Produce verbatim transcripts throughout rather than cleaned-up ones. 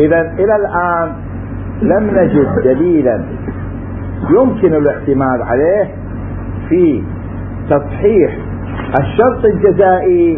إذا إلى الآن لم نجد دليلا يمكن الاعتماد عليه في تصحيح الشرط الجزائي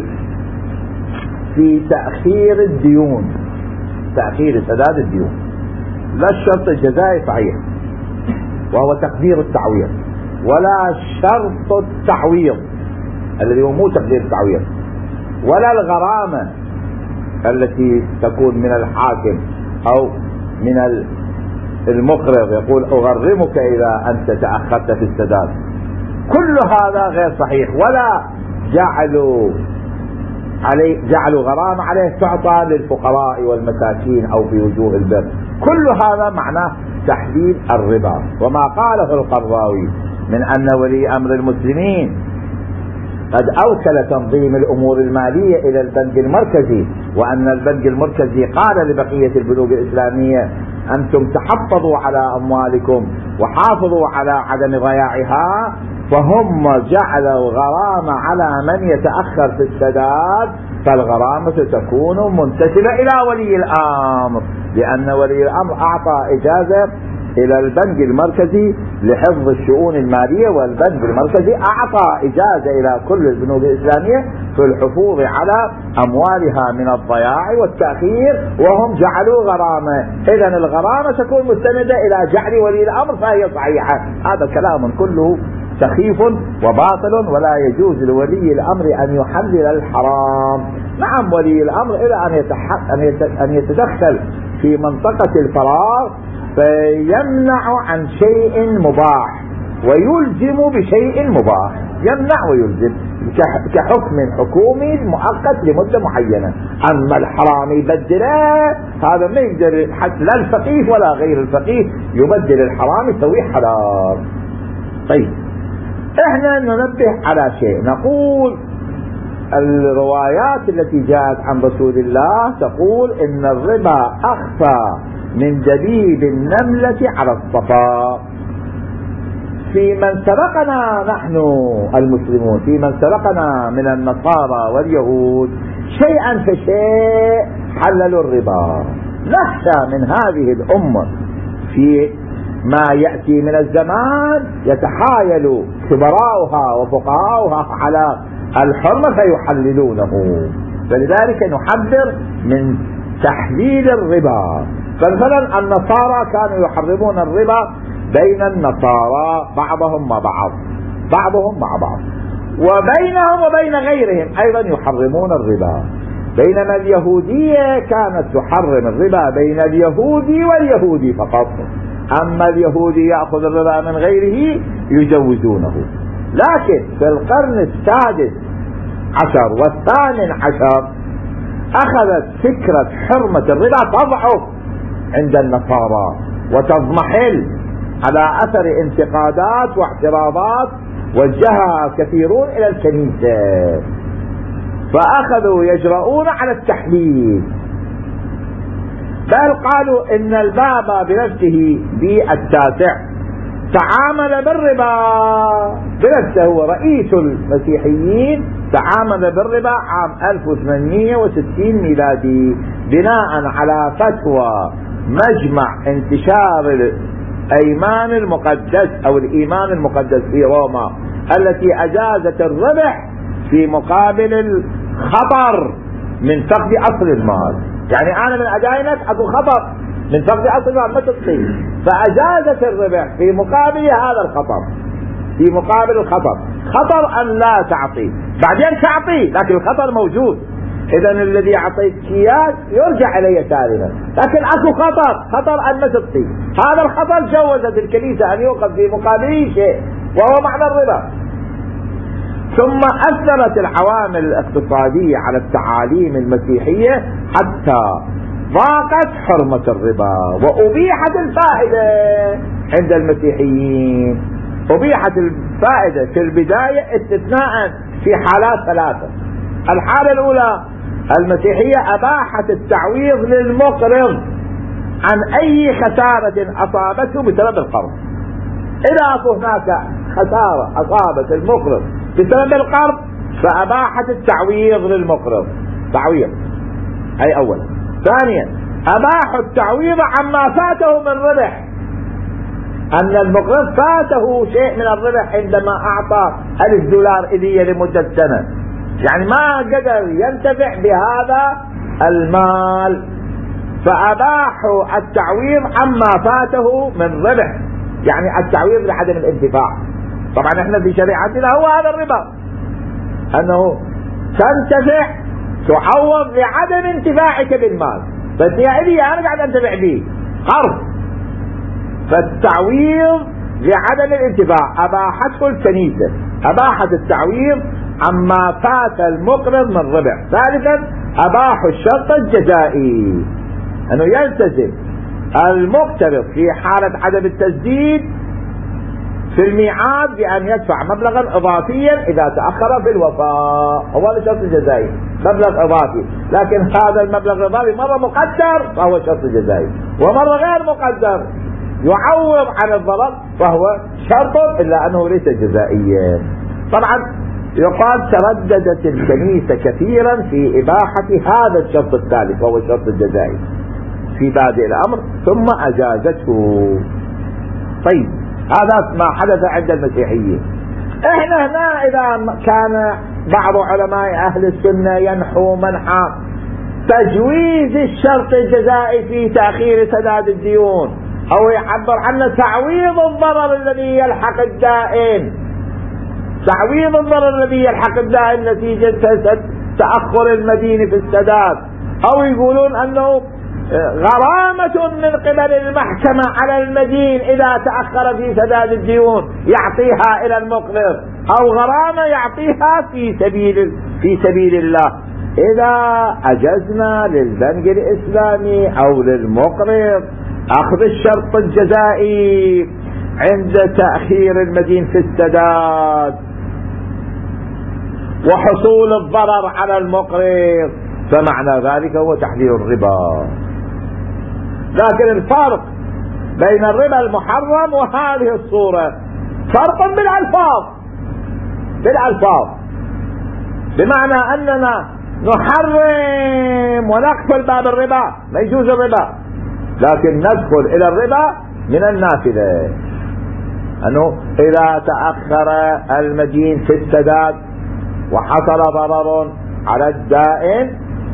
في تأخير الديون، تأخير سداد الديون. لا الشرط الجزائي صحيح وهو تقدير التعويض، ولا شرط التعويض الذي هو مو تقدير التعويض، ولا الغرامة التي تكون من الحاكم أو من المقرض يقول أغرمك إذا أنت تأخرت في السداد. كل هذا غير صحيح، ولا جعلوا عليه جعلوا غرامة عليه تعطى للفقراء والمساكين أو في وجوه البر. كل هذا معناه تحليل الربا. وما قاله القرضاوي من أن ولي أمر المسلمين قد أوكل تنظيم الأمور المالية إلى البنك المركزي، وأن البنك المركزي قال لبقية البنوك الإسلامية أنتم تحفظوا على أموالكم وحافظوا على عدم ضياعها، فهم جعلوا غرامة على من يتأخر في السداد، فالغرامة تكون منتسبة إلى ولي الأمر، لأن ولي الأمر أعطى إجازة إلى البنك المركزي لحفظ الشؤون المالية، والبنك المركزي أعطى إجازة إلى كل البنوك الإسلامية في الحفوظ على أموالها من الضياع والتأخير، وهم جعلوا غرامة. إذن الغرامة تكون مستندة إلى جعل ولي الأمر فهي صحيحة. هذا كلام كله سخيف وباطل، ولا يجوز لولي الأمر أن يحلل الحرام. نعم ولي الأمر إلى أن يتدخل في منطقة الفراغ فيمنع عن شيء مباح ويلزم بشيء مباح، يمنع ويلزم كحكم حكومي مؤقت لمدة معينة. أما الحرام يبدله هذا ما يقدر حتى لا الفقيه ولا غير الفقيه يبدل الحرام يسويه حلال. طيب احنا ننبه على شيء، نقول الروايات التي جاءت عن رسول الله تقول ان الربا اخفى من دبيب النملة على الصفا. في من سبقنا نحن المسلمون، في من سبقنا من النصارى واليهود شيئا فشيء حللوا الربا. نخشى من هذه الأمة في ما يأتي من الزمان يتحايل كبراؤها وفقهاؤها على الحرمة فيحللونه، فلذلك نحذر من تحليل الربا. فمثلا النصارى كانوا يحرمون الربا بين النصارى بعضهم مع بعض بعضهم مع بعض وبينهم وبين غيرهم أيضا يحرمون الربا، بينما اليهودية كانت تحرم الربا بين اليهودي واليهودي فقط، أما اليهودي يأخذ الربا من غيره يجوزونه. لكن في القرن السادس عشر والثامن عشر أخذت فكرة حرمة الربا تضعف عند النصارى وتضمحل على أثر انتقادات واعتراضات وجهها كثيرون إلى الكنيسة، فأخذوا يجرؤون على التحليل، بل قالوا إن البابا بنفسه بالتاسع تعامل بالربا بنفسه، هو رئيس المسيحيين تعامل بالربا عام ألف وثمانمئة وستين ميلادي بناء على فتوى مجمع انتشار الأيمان المقدس أو الإيمان المقدس في روما التي أجازت الربح في مقابل الخطر من فقد أصل المال. يعني أنا من أداينك أكو خطر من فقد أصل المال ما تطيع، فأجازت الربح في مقابل هذا الخطر، في مقابل الخطر، خطر أن لا تعطي بعدين تعطي لكن الخطر موجود. إذا الذي يعطيك إياه يرجع إليه سالما، لكن أكو خطر، خطر أن ما تبقي، هذا الخطر جوزت الكنيسة أن يوقف في مقابله شيء وهو معنى الربا. ثم أثرت العوامل الاقتصادية على التعاليم المسيحية حتى ضاقت حرمة الربا وأبيحت الفائدة عند المسيحيين. أبيحت الفائدة في البداية استثناء في حالات ثلاثة. الحالة الأولى المسيحية أباحت التعويض للمقرض عن أي خسارة أصابته بسبب القرض. إذا هناك خسارة أصابت المقرض بسبب القرض فأباحت التعويض للمقرض، تعويض أي أولا. ثانيا أباحوا التعويض عما فاته من ربح، أن المقرض فاته شيء من الربح عندما أعطى ألف دولار إلي لمدة سنة، يعني ما قدر ينتفع بهذا المال، فأباحوا التعويض عما فاته من ربح، يعني التعويض لعدم الانتفاع. طبعا احنا في شريعتنا هو هذا الربا، أنه تنتفع تعوض لعدم انتفاعك بالمال، بس يا إلي أنا قاعد أنتفع به قرض، فالتعويض لعدم الانتفاع أباحته الكنيسة، أباحت التعويض عما فات المقرض من ربح. ثالثا أباحوا الشرط الجزائي، أنه يلتزم المقترض في حالة عدم التسديد في الميعاد بأن يدفع مبلغا إضافيا إذا تأخر في الوفاء، هو الشرط الجزائي، مبلغ إضافي، لكن هذا المبلغ الإضافي مرة مقدر فهو شرط جزائي، ومرة غير مقدر يعوض عن الضرر فهو شرط إلا أنه ليس جزائيا. طبعا يقال ترددت الكنيسة كثيرا في إباحة هذا الشرط الثالث وهو الشرط الجزائي في بادئ الأمر ثم أجازته. طيب هذا ما حدث عند المسيحيين. احنا هنا إذا كان بعض علماء أهل السنة ينحو منحى تجويز الشرط الجزائي في تأخير سداد الديون، أو يعبر عنه تعويض الضرر الذي يلحق الدائن، تعويض الضرر الذي يلحق الدائن نتيجة تأخر المدين في السداد، أو يقولون أنه غرامة من قبل المحكمة على المدين إذا تأخر في سداد الديون يعطيها إلى المقرض، أو غرامة يعطيها في سبيل في سبيل الله. إذا أجزنا للبنك الإسلامي أو للمقرض أخذ الشرط الجزائي عند تأخير المدين في السداد وحصول الضرر على المقرض، فمعنى ذلك هو تحليل الربا. لكن الفرق بين الربا المحرم وهذه الصورة فرق بالألفاظ، بالألفاظ، بمعنى أننا نحرم ونقفل باب الربا، لا يجوز الربا، لكن ندخل إلى الربا من النافذة، أنه إذا تأخر المدين في السداد وحصل ضرر على الدائن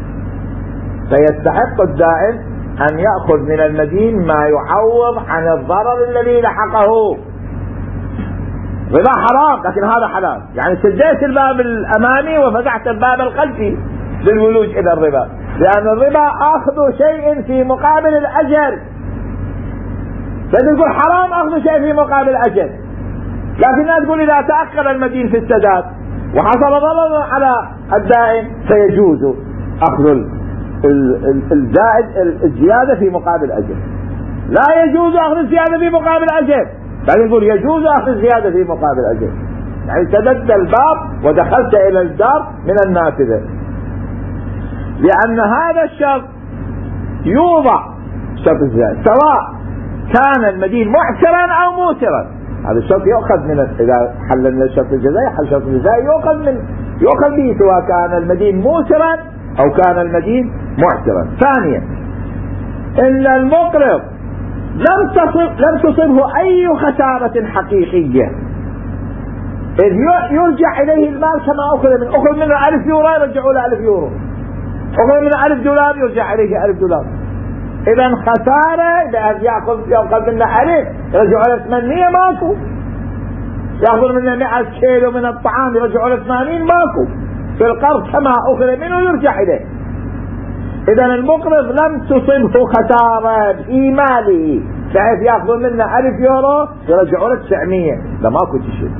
فيستحق الدائن أن يأخذ من المدين ما يعوض عن الضرر الذي لحقه. ربا حرام لكن هذا حلال، يعني سديت الباب الأمامي وفتحت الباب الخلفي للولوج إلى الربا، لأن الربا أخذ شيء في مقابل الأجر، فتقول حرام أخذ شيء في مقابل الأجر، لكن لا تقول إذا تأخر المدين في السداد وحصل ضرر على الدائن فيجوز أخذ الزائد الزيادة في مقابل الأجر، لا يجوز أخذ الزيادة في مقابل الأجر، بعدين يقول يجوز أخذ الزيادة في مقابل الأجر، يعني سددت الباب ودخلت إلى الدار من النافذة، لأن هذا الشرط يوضع شرط الزيادة سواء كان المدين معسرا أو موسرا، هذا الشرط يؤخذ من إذا حللنا الشرط الجزائي حل الشرط الجزائي يؤخذ من يؤخذ به سواء كان المدين موسرا أو كان المدين معسرا. ثانيا إن المقرض لم تصب لم تصبه أي خسارة حقيقية، إذ يرجع إليه المال كما أخذ منه، أخذ منه ألف يورو يرجعوا له ألف يورو، أخذ منه ألف دولار يرجع إليه ألف دولار. إذا خسارة إذا يأخذ يأخذ منه ألف يرجعوا له ثمانية ماكو، يأخذ منه مئة كيلو من الطعام يرجعوا له ثمانين ماكو، في القرض كما أخذ منه يرجع إليه. إذا المقرض لم تصبه خسارة بإيماله بحيث يأخذ منه ألف يورو يرجعوا له تسعمية، لا ماكو شيء،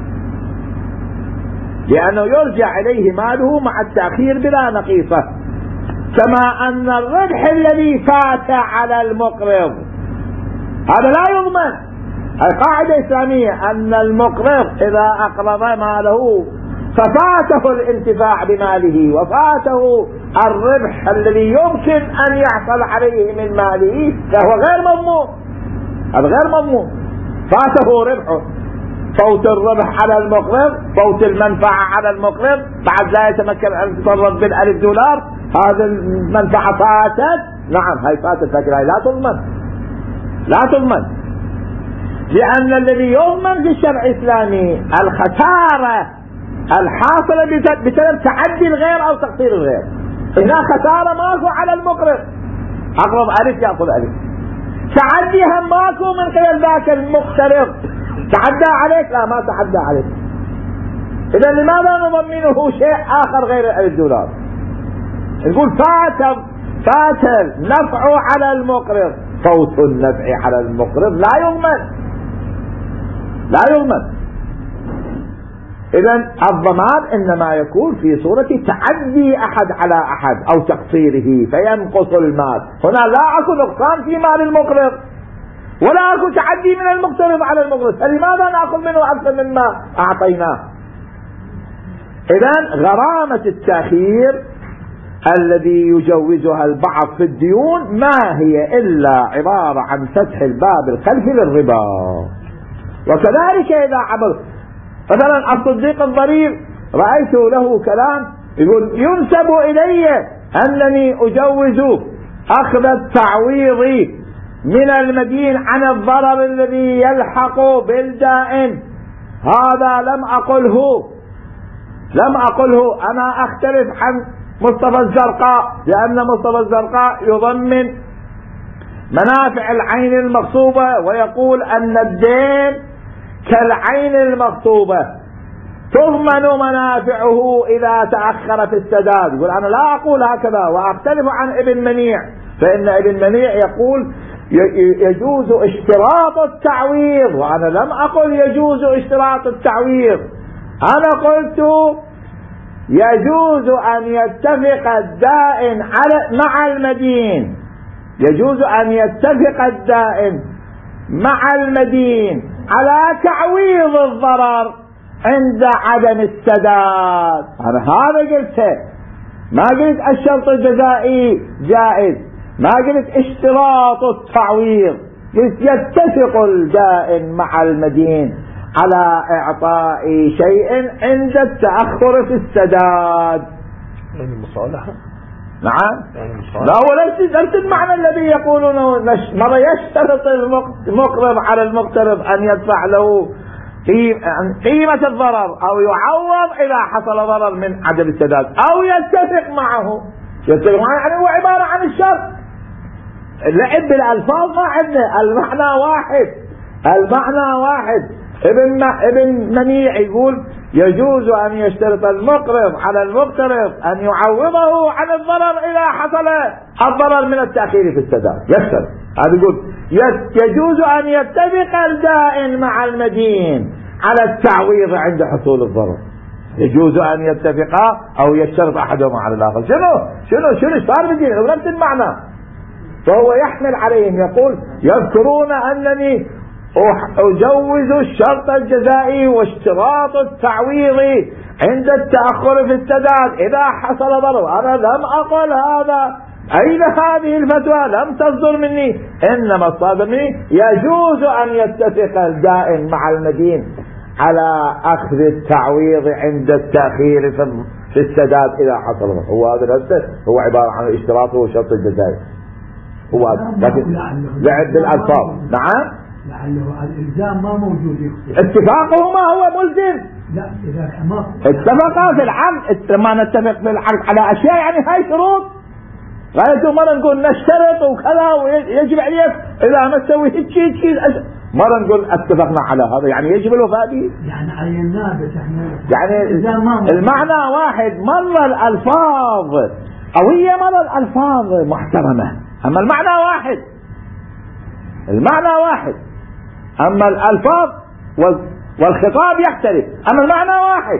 لأنه يرجع إليه ماله مع التأخير بلا نقيصة. كما أن الربح الذي فات على المقرض هذا لا يضمن، القاعدة إسلامية أن المقرض إذا أقرض ماله ففاته الانتفاع بماله وفاته الربح الذي يمكن أن يحصل عليه من ماله فهو غير مضمون، هذا غير مضمون، فاته ربحه، فوت الربح على المقرض، فوت المنفعة على المقرض، بعد لا يتمكن أن يتصرف بالألف دولار، هذا المنفعة فاتت نعم هاي فاتت، لكن هاي لا تضمن، لا تضمن، لأن الذي يضمن في الشرع الإسلامي الخسارة الحاصلة بسبب تعدي الغير أو تقصير الغير. هنا خسارة ماكو على المقرض، أقرض ألف يأخذ ألف، تعدي هم ماكو من قبل ذاك المقترض، تعدى عليك لا ما تعدى عليك. إذا لماذا نضمنه شيء آخر غير الألف دولار؟ نقول فات فات النفع على المقرض، فوت النفع على المقرض لا يضمن، لا يضمن. إذن الضمان إنما يكون في صورة تعدي أحد على أحد أو تقصيره فينقص المال. هنا لا أكو نقصان في مال المقرض ولا أكو تعدي من المقترض على المقرض، فلماذا نأخذ منه أكثر مما أعطيناه؟ إذن غرامة التأخير الذي يجوزها البعض في الديون ما هي إلا عبارة عن فتح الباب الخلفي للربا. وكذلك إذا عمل مثلا الصديق الضرير رأيت له كلام يقول ينسب إلي أنني أجوز أخذ التعويض من المدين عن الضرر الذي يلحق بالدائن. هذا لم أقله، لم أقله، أنا أختلف عن مصطفى الزرقاء، لأن مصطفى الزرقاء يضمن منافع العين المغصوبة ويقول أن الدين كالعين المغصوبة تضمن منافعه إذا تأخر في السداد. يقول أنا لا أقول هكذا وأختلف عن ابن منيع، فإن ابن منيع يقول يجوز اشتراط التعويض وأنا لم أقل يجوز اشتراط التعويض، أنا قلت يجوز أن يتفق الدائن على مع المدين، يجوز أن يتفق الدائن مع المدين على تعويض الضرر عند عدم السداد. أنا هذا قلته، ما قلت الشرط الجزائي جائز، ما قلت اشتراط التعويض، قلت يتفق الدائن مع المدين على إعطاء شيء عند التأخر في السداد. يعني المصالحة. نعم. يعني المصالحة. لا هو ليس نفس المعنى الذي يقولونه، مرة يشترط المقرض على المقترض أن يدفع له قيمة الضرر أو يعوض إذا حصل ضرر من عدم السداد، أو يتفق معه. يتفق معه يعني هو عبارة عن الشرط. اللعب بالألفاظ ما عندنا، المعنى واحد، المعنى واحد. ابن ابن منيع يقول يجوز أن يشترط المقرض على المقترض أن يعوضه عن الضرر إذا حصل الضرر من التأخير في السداد، يشترط. هذا يقول يجوز أن يتفق الدائن مع المدين على التعويض عند حصول الضرر، يجوز أن يتفقا أو يشترط أحدهما على الآخر. شنو شنو شنو صار بدين نفس المعنى. فهو يحمل عليهم، يقول يذكرون أنني أجوز الشرط الجزائي واشتراط التعويض عند التأخر في السداد إذا حصل ضرر. أنا لم أقل هذا، أين هذه الفتوى؟ لم تصدر مني، إنما الصادر مني يجوز أن يتفق الدائن مع المدين على أخذ التعويض عند التأخير في السداد إذا حصل ضرر. هو هذا نفسه هو عبارة عن اشتراط وشرط الجزائي، هو لكن لعب بالألفاظ. نعم لعله الإلزام ما موجود يخطئ. اتفاقه ما هو ملزم. لا إذا ما اتفقا في العقد، ما نتفق في العقد على أشياء يعني هاي شروط. غايته مرة نقول نشترط وكذا ويجب عليك إذا ما تسوي هيك هيك، مرة نقول اتفقنا على هذا يعني يجب الوفاء به. يعني عيناه بس احنا يعني المعنى واحد. مرة الألفاظ قوية، مرة الألفاظ محترمة، أما المعنى واحد، المعنى واحد، أما الألفاظ والخطاب يختلف، أما المعنى واحد.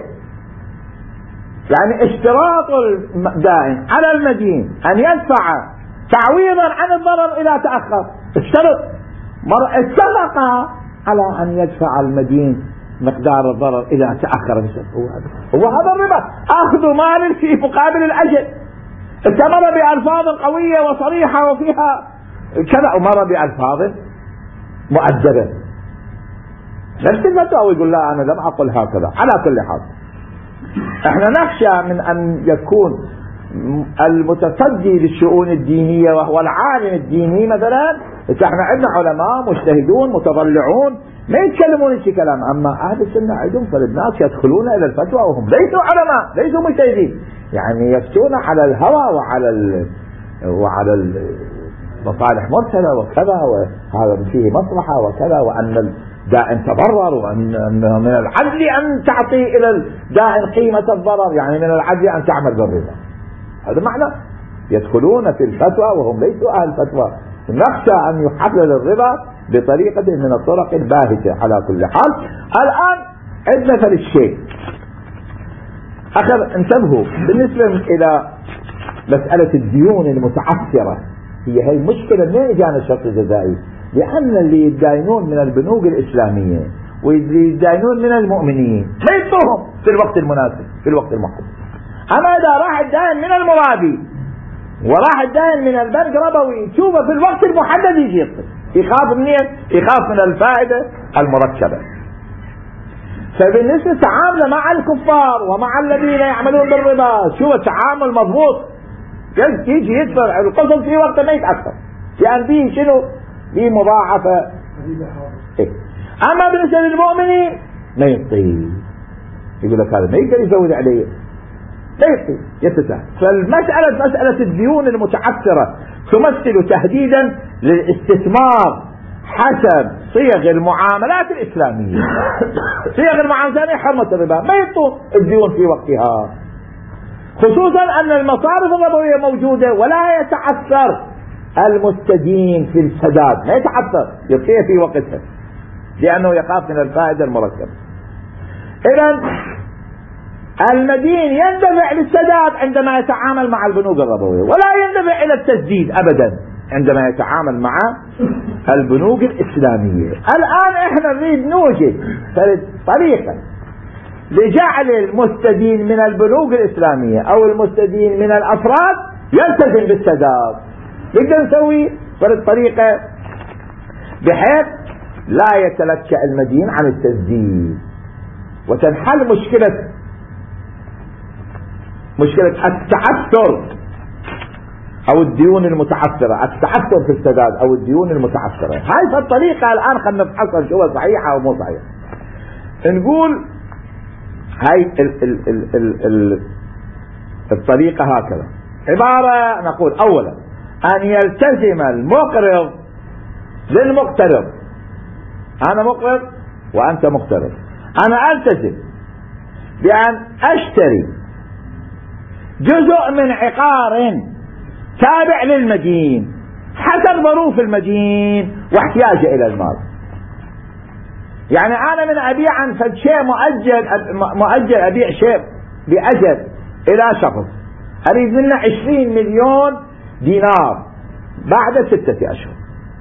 يعني اشتراط الدائن على المدين أن يدفع تعويضا عن الضرر إذا تأخر، اشترط اتفق على أن يدفع المدين مقدار الضرر إذا تأخر. هو هذا هو هذا الربا، أخذ مال في مقابل الأجل. استمر بألفاظ قوية وصريحة وفيها كذا، ومر بألفاظ مؤدبة. نفس الفتوى ويقول لا أنا لم أقل هكذا. على كل حال احنا نخشى من أن يكون المتصدي للشؤون الدينية وهو العالم الديني مثلا، احنا عندنا علماء مجتهدون متضلعون ما يتكلمون هيك كلام، اما اهل السنة عندهم فالناس يدخلون الى الفتوى وهم ليسوا علماء ليسوا مجتهدين، يعني يفتون على الهوى وعلى ال... وعلى المصالح مرسلة وكذا، وهذا فيه مصلحة وكذا، وان الدائن تضرر، وان من العدل ان تعطي الى الدائن قيمة الضرر، يعني من العدل ان تعمل بالربا. هذا معنى يدخلون في الفتوى وهم ليسوا اهل فتوى. نخشى ان يحلل الربا بطريقة من الطرق الباهتة. على كل حال الان عندنا مثل الشيء اخر، انتبهوا بالنسبة الى مسألة الديون المتعثرة، هي هي المشكلة منين اجانا الشرط الجزائي؟ لان اللي يداينون من البنوك الاسلامية واللي يداينون من المؤمنين ما يعطوهم في الوقت المناسب في الوقت المحدد. اما اذا راح الدائن من المرابي وراح الدائن من البنك ربوي تشوفه في الوقت المحدد يجي يقتل، يخاف منين؟ يخاف من الفائدة المركبة. فبالنسبة تعامله مع الكفار ومع الذين يعملون بالربا شو التعامل مضبوط، يجي يدفع القسط في وقت ما يتأثر، لأن فيه شنو؟ فيه مضاعفة. إيه؟ أما بالنسبة للمؤمنين ما يطيق، يقول لك هذا ما يقدر يزود عليه، لا يطيق يتساهل. فالمسألة مسألة الديون المتعثرة تمثل تهديدا للاستثمار حسب صيغ المعاملات الإسلامية. صيغ المعاملات الإسلامية حرمة الربا، ما يعطوا الديون في وقتها، خصوصا أن المصارف الربوية موجودة ولا يتعثر المستدين في السداد، ما يتعثر، يعطيها في وقتها لأنه يخاف من الفائدة المركبة. إذن المدين يندفع للسداد عندما يتعامل مع البنوك الربوية، ولا يندفع إلى التسديد أبدا عندما يتعامل مع البنوك الإسلامية. الآن احنا نريد نوجد طريقة لجعل المستدين من البنوك الإسلامية أو المستدين من الأفراد يلتزم بالسداد. نقدر نسوي طريقة بحيث لا يتلكأ المدين عن التسديد، وتنحل مشكلة مشكلة التعثر أو الديون المتعثرة، التعثر في السداد أو الديون المتعثرة. هاي الطريقة الآن خلنا نفحصها شو صحيحة أو مو صحيحة. نقول هاي ال ال ال ال ال الطريقة هكذا، عبارة نقول أولا أن يلتزم المقرض للمقترض، أنا مقرض وأنت مقترض، أنا ألتزم بأن أشتري جزء من عقار تابع للمدين حسب ظروف المدين واحتياجه إلى المال. يعني أنا من أبيع عن فد شيء مؤجل مؤجل أبيع شيء بأجل إلى شخص أريد منه عشرين مليون دينار بعد ستة أشهر،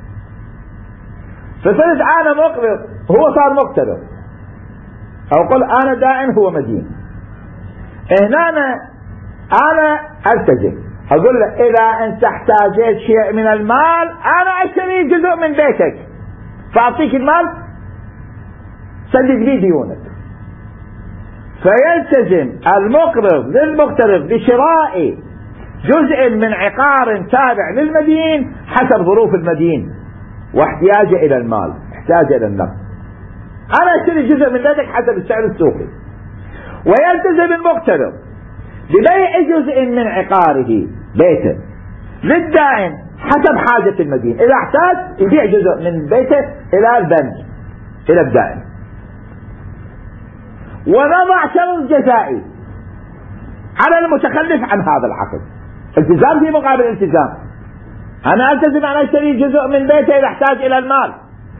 فصرت أنا مقرض هو صار مقترض، أو قل أنا دائن هو مدين. هنا أنا, أنا ألتزم أقول له إذا أنت احتاجت شيء من المال أنا أشتري جزء من بيتك فأعطيك المال سدد لي ديونك. فيلتزم المقرض للمقترض بشراء جزء من عقار تابع للمدين حسب ظروف المدين واحتياجه إلى المال، احتاج إلى النقد. أنا أشتري جزء من بيتك حسب السعر السوقي. ويلتزم المقترض ببيع جزء من عقاره بيته للدائن حسب حاجة المدين، إذا احتاج يبيع جزء من بيته إلى البنك إلى الدائن. ونضع شرط جزائي على المتخلف عن هذا العقد، التزام في مقابل التزام. أنا ألتزم أن أشتري جزء من بيته إذا احتاج إلى المال،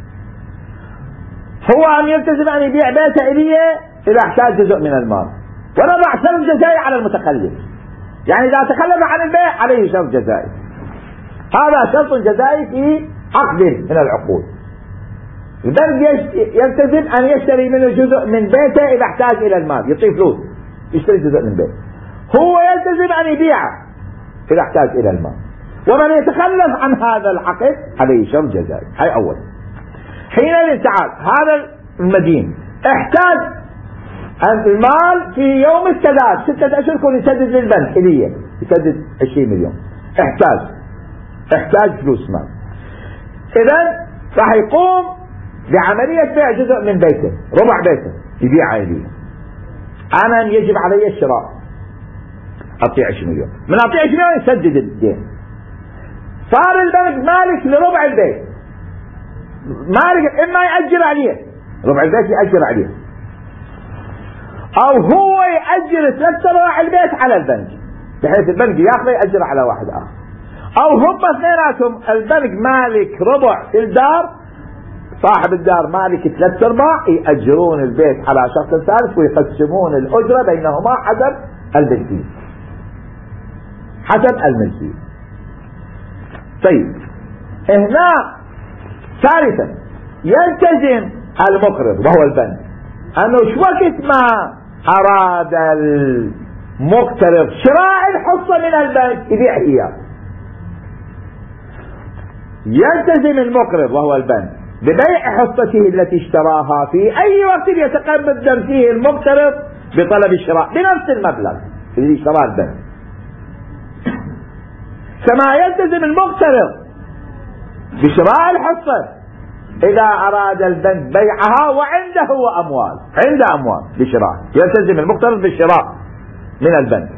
هو أن يلتزم أن يبيع بيته إليه إذا احتاج جزء من المال. ونضع شرط جزائي على المتخلف، يعني إذا تخلف عن البيع عليه شرط جزائي. هذا شرط جزائي في عقد من العقود. البنك يلتزم أن يشتري منه جزء من بيته إذا احتاج إلى المال، يعطيه فلوس يشتري جزء من بيته، هو يلتزم أن يبيعه إذا احتاج إلى المال. ومن يتخلف عن هذا العقد عليه شرط جزائي. هاي أول. حين تعال هذا المدين احتاج المال في يوم السداد ستة أشهر كون يسدد للبنك إليه، يسدد عشرين مليون، احتاج احتاج فلوس مال. إذن راح يقوم بعملية بيع جزء من بيته، ربع بيته يبيع لي. أنا يجب علي الشراء، أعطيه عشرين مليون، من أعطيه عشرين مليون يسدد الدين. صار البنك مالك لربع البيت، مالك إما يأجر عليه ربع البيت، يأجر عليه، أو هو يأجر ثلاث أرباع البيت على البنك، بحيث البنك ياخذه يأجر على واحد آخر، أو هم اثنيناتهم البنك مالك ربع الدار، صاحب الدار مالك ثلاث أرباع، يأجرون البيت على شخص ثالث ويقسمون الأجرة بينهما حسب الملكية، حسب الملكية. طيب هنا ثالثا يلتزم المقرض وهو البنك أنه شو وقت ما أراد المقترض شراء الحصة من البنك يبيع إياه، يلتزم المقرض وهو البنك ببيع حصته التي اشتراها في أي وقت يتقدم فيه المقترض بطلب الشراء بنفس المبلغ اللي اشتراه البنك، كما يلتزم المقترض بشراء الحصة إذا أراد البنك بيعها وعنده أموال، عنده أموال بشراء، يلتزم المقترض بالشراء من البنك.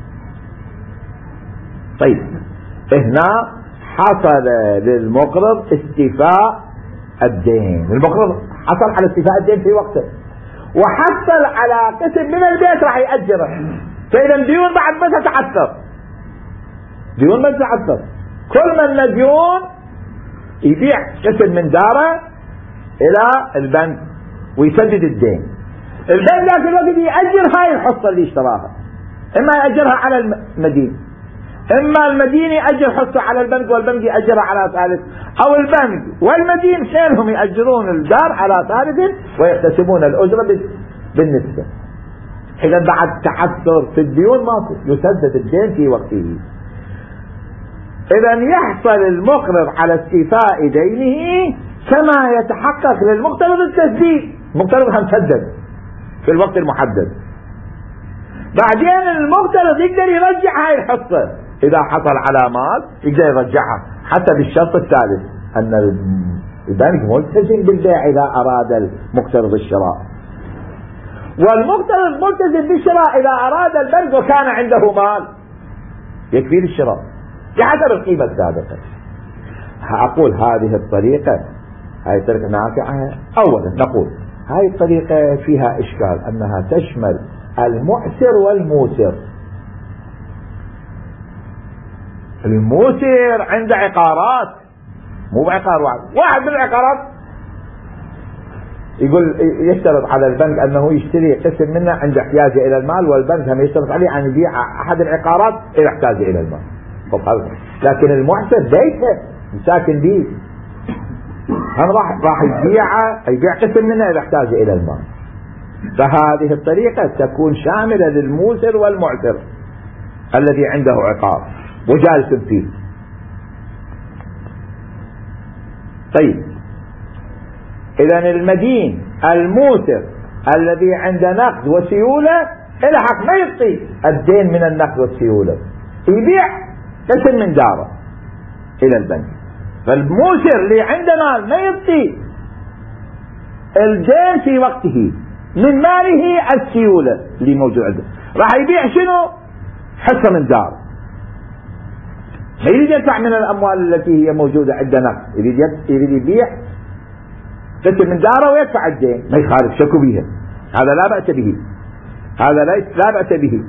طيب هنا حصل للمقرض استيفاء الدين، المقرض حصل على استيفاء الدين في وقته، وحصل على قسم من البيت راح يأجره، فإذا ديون بعد ما تتعثر، ديون ما تتعثر، كل من مديون يبيع قسم من داره إلى البنك ويسدد الدين. البنك ذاك الوقت يأجر هاي الحصة اللي اشتراها، إما يأجرها على المدين، إما المدين يأجر حصة على البنك والبنك يأجرها على ثالث، أو البنك والمدين خيرهم يأجرون الدار على ثالث ويقتسمون الأجرة بالنسبة. إذا بعد تعثر في الديون ماكو، يسدد الدين في وقته. إذا يحصل المقرض على استيفاء دينه كما يتحقق للمقترض التسديد، المقترض هم سدد في الوقت المحدد، بعدين المقترض يقدر يرجع هاي الحصة إذا حصل على مال، يقدر يرجعها حسب الشرط الثالث أن البنك ملتزم بالبيع إذا أراد المقترض الشراء، والمقترض ملتزم بالشراء إذا أراد البنك وكان عنده مال يكفي للشراء بحسب القيمة السابقة. أقول هذه الطريقة هاي طريقة نافعة. أولا نقول هاي الطريقة فيها إشكال أنها تشمل المعسر والموسر. الموسر عنده عقارات، مو بعقار واحد، واحد من العقارات يقول يشترط على البنك أنه يشتري قسم منه عند احتياجه إلى المال، والبنك هم يشترط عليه أن يبيع أحد العقارات إذا احتاج إلى المال. لكن المعسر بيته ساكن به، هم راح راح يبيع يبيع قسم منه إذا احتاج إلى المال. فهذه الطريقة تكون شاملة للموسر والمعسر الذي عنده عقار وجالس فيه. طيب إذن المدين الموسر الذي عنده نقد وسيولة إلى حق ما يعطي الدين من النقد والسيولة، يبيع قسم من داره إلى البنك. فالموسر اللي عنده مال ما يعطي الدين في وقته من ماله السيولة اللي موجود عنده، راح يبيع شنو؟ حصة من دار، ما يريد يدفع من الأموال التي هي موجودة عنده نقد، يريد يريد يبيع قسم من داره ويدفع الدين، ما يخالف شكو بها، هذا لا بأس به، هذا لا بأس به.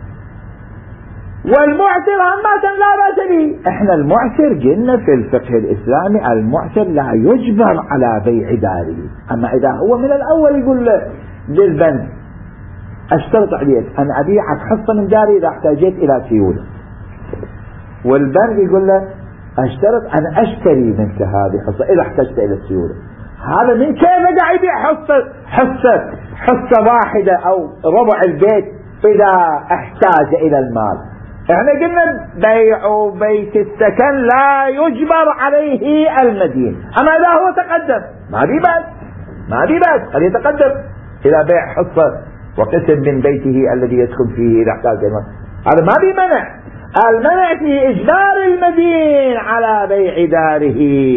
والمعسر عامة لا بأس به. احنا المعسر قلنا في الفقه الإسلامي المعسر لا يجبر على بيع داره، أما إذا هو من الأول يقول للبنك اشترط عليك أن أبيعك حصة من داري إذا احتاجت إلى سيولة، والبنك يقول له اشترط أن أشتري منك هذه حصة إذا احتجت إلى السيولة، هذا من كيف قاعد يبيع حصة حصة حصة واحدة أو ربع البيت إذا احتاج إلى المال؟ احنا قلنا بيع بيت السكن لا يجبر عليه المدين، اما اذا هو تقدم ما بي بأس، ما بي بأس قد يتقدم الى بيع حصة وقسم من بيته الذي يسكن فيه اذا احتاج المال، هذا ما بي منع. المنع في إجبار المدين على بيع داره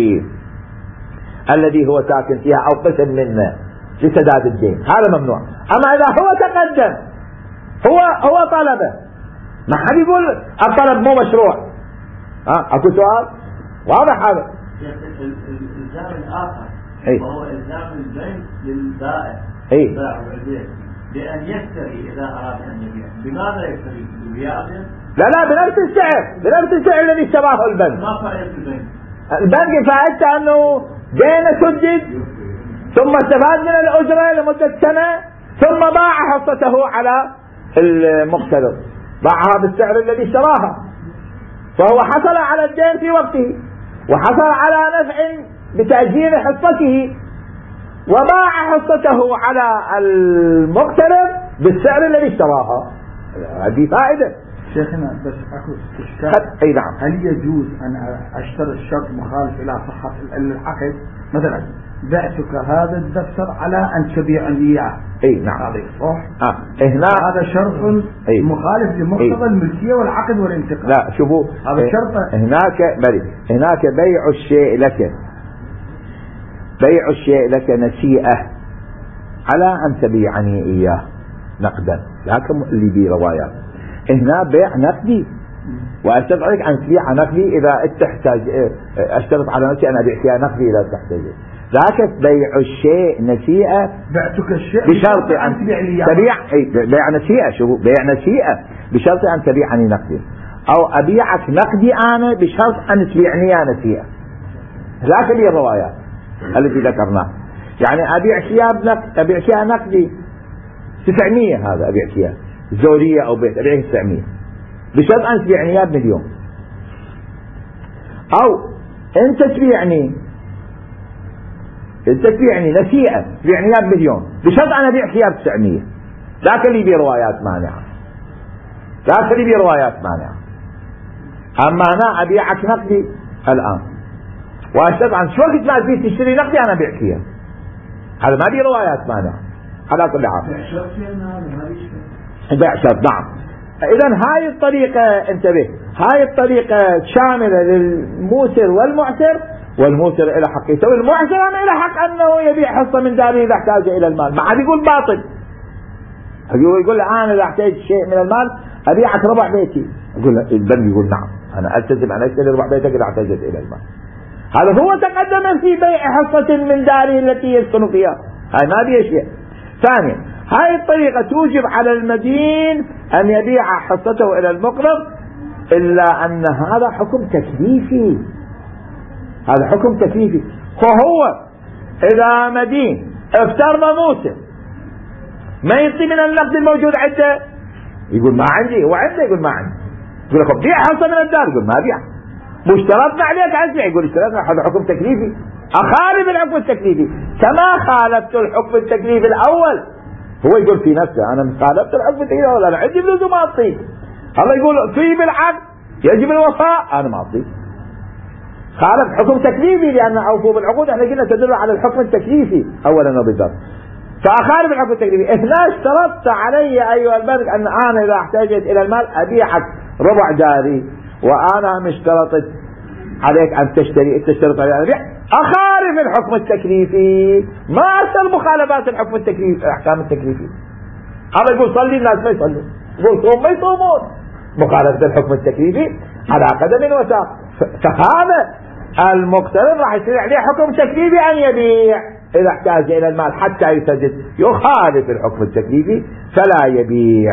الذي هو ساكن فيها أو قسم منه لسداد الدين، هذا ممنوع. أما إذا هو تقدم هو هو طلبه، ما حد يقول الطلب مو مشروع. ها أكو سؤال واضح هذا؟ الإلزام الآخر أي. وهو إلزام البنك للبائع أي. بأن يشتري إذا أراد أن يبيع. بماذا يشتري؟ ببيعه؟ لا لا بنفس السعر، بنفس السعر الذي اشتراه البنك. ما فائدة البنك؟ البنك فائدته أنه دين سدد ثم استفاد من الأجرة لمدة سنة ثم باع حصته على المقترض، باعها بالسعر الذي اشتراها، فهو حصل على الدين في وقته وحصل على نفع بتأجيل حصته وباع حصته على المقترض بالسعر الذي اشتراها. هذه فائدة. شيخنا بس اكو اشكال. اي نعم. هل يجوز ان اشترط شرط مخالف الى صحة العقد؟ مثلا بعتك هذا الدفتر على ان تبيع لي اياه. اي نعم. هذا صح. اه هنا هذا شرط أي. مخالف لمقتضى الملكية والعقد والانتقال. لا شوفوا هذا شرط. هناك بل هناك بيع الشيء لك، بيع الشيء لك نسيئة على ان تبيعني اياه نقدا، لكن اللي بيه روايات. هنا بيع نقدي واشترط عليك ان تبيع نقدي اذا تحتاج، اشترط على نفسي ان ابيع فيها نقدي اذا تحتاج. ذاك بيع الشيء نسيئة بعتك الشيء بشرط ان تبيع لي تبيع. اي بيع نسيئة، شوفوا بيع نسيئة بشرط ان تبيعني نقدي، او ابيعك نقدي انا بشرط ان تبيعني يا نسيئة. ذاك لي الروايات التي ذكرناها. يعني ابيع ثياب نقد، ابيع فيها نقدي تسعمية، هذا ابيع فيها زورية او بيت ابيعها تسعمية بشرط ان تبيعني اياه بمليون، او انت تبيعني انت تبيعني نسيئة تبيعني اياه بمليون بشرط ان ابيع ثياب تسعمية. ذاك اللي بيه روايات مانعة، ذاك اللي بيه روايات مانعة. اما انا ابيعك نقدي الان واشترط عن شو وقت ما تبي تشتري نقدي انا ابيعك اياه، هذا ما بيه روايات مانعة على كل حال. بيع شرط نعم. اذا هاي الطريقة انتبه، هاي الطريقة شاملة للموسر والمعسر، والموسر الى حق يسوي، المعسر انا الى حق انه يبيع حصة من داره اذا احتاج الى المال. ما حد يقول باطل، يقول انا اذا احتاج شيء من المال ابيعك ربع بيتي، يقول البنك يقول نعم انا التزم ان اشتري ربع بيتك اذا احتاجت الى المال. هذا هو تقدم في بيع حصة من داره التي يسكن فيها، هاي ما بيه شيء. ثانيا هاي الطريقة توجب على المدين ان يبيع حصته الى المقرض، الا ان هذا حكم تكليفي، هذا حكم تكليفي. فهو اذا مدين افترض موسم ما يعطي من النقد الموجود عنده، يقول ما عندي، هو عنده يقول ما عندي، يقول لك بيع حصة من الدار، يقول ما بيع، مشترطنا عليك عن بيع، يقول اشترطنا، هذا حكم تكليفي، اخالف الحكم التكليفي كما خالفت الحكم التكليفي الاول. هو يقول في نفسه انا خالفت الحكم التكليفي الاول، انا عندي فلوس وما اعطيك. الله يقول في بالعقد يجب الوفاء، انا ما اعطيك، خالف حكم تكليفي، لان اوفوا بالعقود احنا قلنا تدل على الحكم التكليفي اولا وبالذات، فاخالف الحكم التكليفي. اثناء اشترطت علي ايها البنك ان انا اذا احتاجت الى المال ابيعك ربع داري، وانا مشترطت عليك ان تشتري تشترط علي ان اخالف الحكم التكليفي، ما اصل مخالفات الحكم التكليفي الاحكام التكليفي. هذا يقول صلي الناس ما يصلون، يقول صوم ما يصومون، مخالفة الحكم التكليفي على قدم وساق. فهذا المقترض راح يصير عليه حكم تكليفي ان يبيع اذا احتاج الى المال حتى يسدد، يخالف الحكم التكليفي فلا يبيع.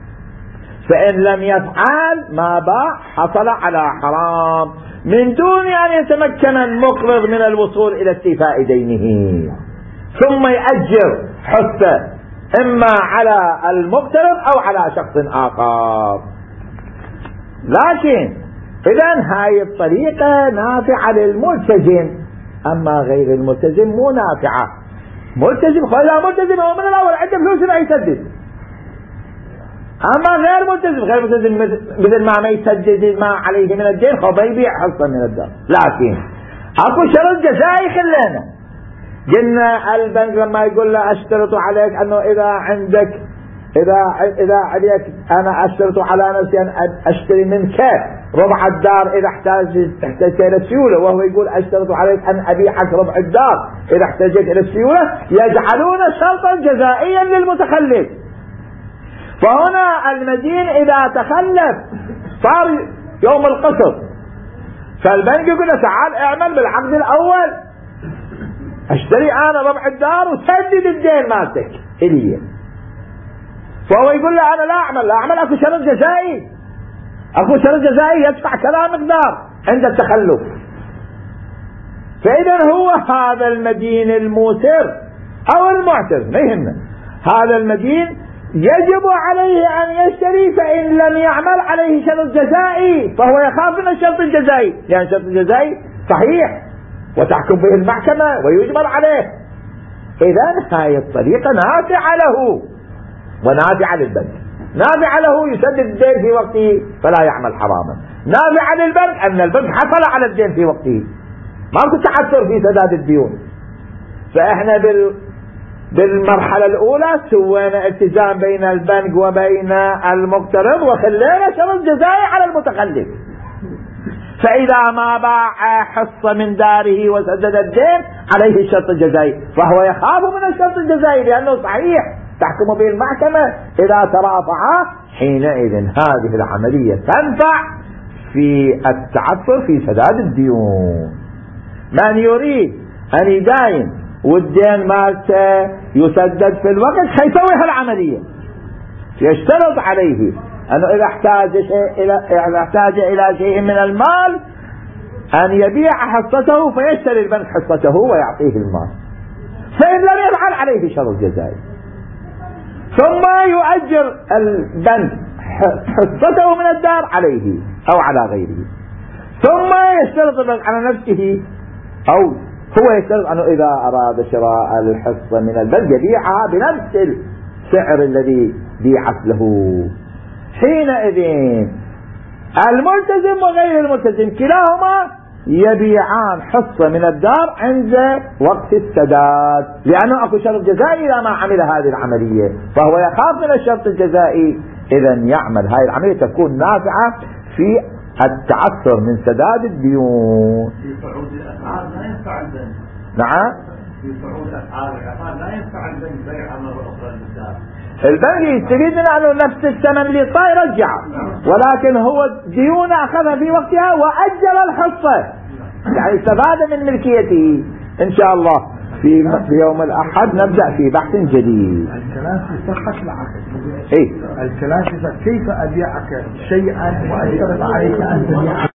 فان لم يفعل ما باع حصل على حرام من دون ان يتمكن المقرض من الوصول الى استيفاء دينه، ثم يأجر حثه اما على المقترض او على شخص اخر. لكن اذا هاي الطريقة نافعة للملتزم، اما غير الملتزم مو نافعة. ملتزم خلاص ملتزم هو من الاول عنده فلوس ما يسدد، اما غير ملتزم غير ملتزم مثل ما ما يسدد ما عليه من الدين خو بيبيع حصة من الدار. لكن اكو شرط جزائي خلينا قلنا البنك لما يقول له اشترط عليك انه اذا عندك إذا إذا عليك أنا أشترط على نفسي أن أشتري منك ربع الدار إذا احتاج احتجت إلى السيولة، وهو يقول أشترط عليك أن أبيعك ربع الدار إذا احتجت إلى السيولة، يجعلون شرطا جزائيا للمتخلف. فهنا المدين إذا تخلف صار يوم القسط، فالبنك يقول له تعال اعمل بالعقد الأول، اشتري أنا ربع الدار وسدد الدين مالتك إلي. فهو يقول له أنا لا أعمل لا أعمل أكو شرط جزائي، أكو شرط جزائي يدفع كذا مقدار عند التخلف. فإذا هو هذا المدين الموسر أو المعتر ما يهمنا، هذا المدين يجب عليه أن يشتري، فإن لم يعمل عليه شرط جزائي فهو يخاف من الشرط الجزائي، لأن الشرط الجزائي صحيح وتحكم به المحكمة ويجبر عليه. إذا هاي الطريقة نافعة له ونافعة للبنك، نافعة له يسدد الدين في وقته فلا يعمل حراما، نافعة للبنك أن البنك حصل على الدين في وقته، ماكو تعثر في سداد الديون. فإحنا بال بالمرحلة الأولى سوينا التزام بين البنك وبين المقترض وخلينا شرط جزائي على المتخلف. فإذا ما باع حصة من داره وسدد الدين عليه الشرط الجزائي، فهو يخاف من الشرط الجزائي لأنه صحيح تحكم به المحكمة إذا ترافعا. حينئذ هذه العملية تنفع في التعثر في سداد الديون. من يريد أن يداين والدين مالته يسدد في الوقت حيسوي هالعملية، يشترط عليه أنه إذا احتاج شيء إلى إذا احتاج إلى شيء من المال أن يبيع حصته فيشتري البنك حصته ويعطيه المال، فإن لم يفعل عليه شرط جزائي. ثم يؤجر البنك حصته من الدار عليه أو على غيره، ثم يشترط البنك على نفسه أو هو يشترط أنه إذا أراد شراء الحصة من البنك يبيعها بنفس السعر الذي بيعت له. حينئذ الملتزم وغير الملتزم كلاهما يبيعان حصة من الدار عند وقت السداد، لأنه أكو شرط جزائي إذا ما عمل هذه العملية، فهو يخاف من الشرط الجزائي. إذا يعمل هذه العملية تكون نافعة في التعثر من سداد الديون. في صعود الأسعار لا ينفع البنك. نعم، في صعود أسعار العقار لا ينفع البنك بيعها مرة أخرى للدار. البنك يستفيد من أنه نفس الثمن اللي صار يرجعه، ولكن هو ديونه أخذها في وقتها وأجل الحصة، يعني استفاد من ملكيته. إن شاء الله في في يوم الأحد نبدأ في بحث جديد. الكلام في صحة العقد. إيه؟ الكلام في كيف أبيعك شيئا وأشترط عليك أن تبيعه.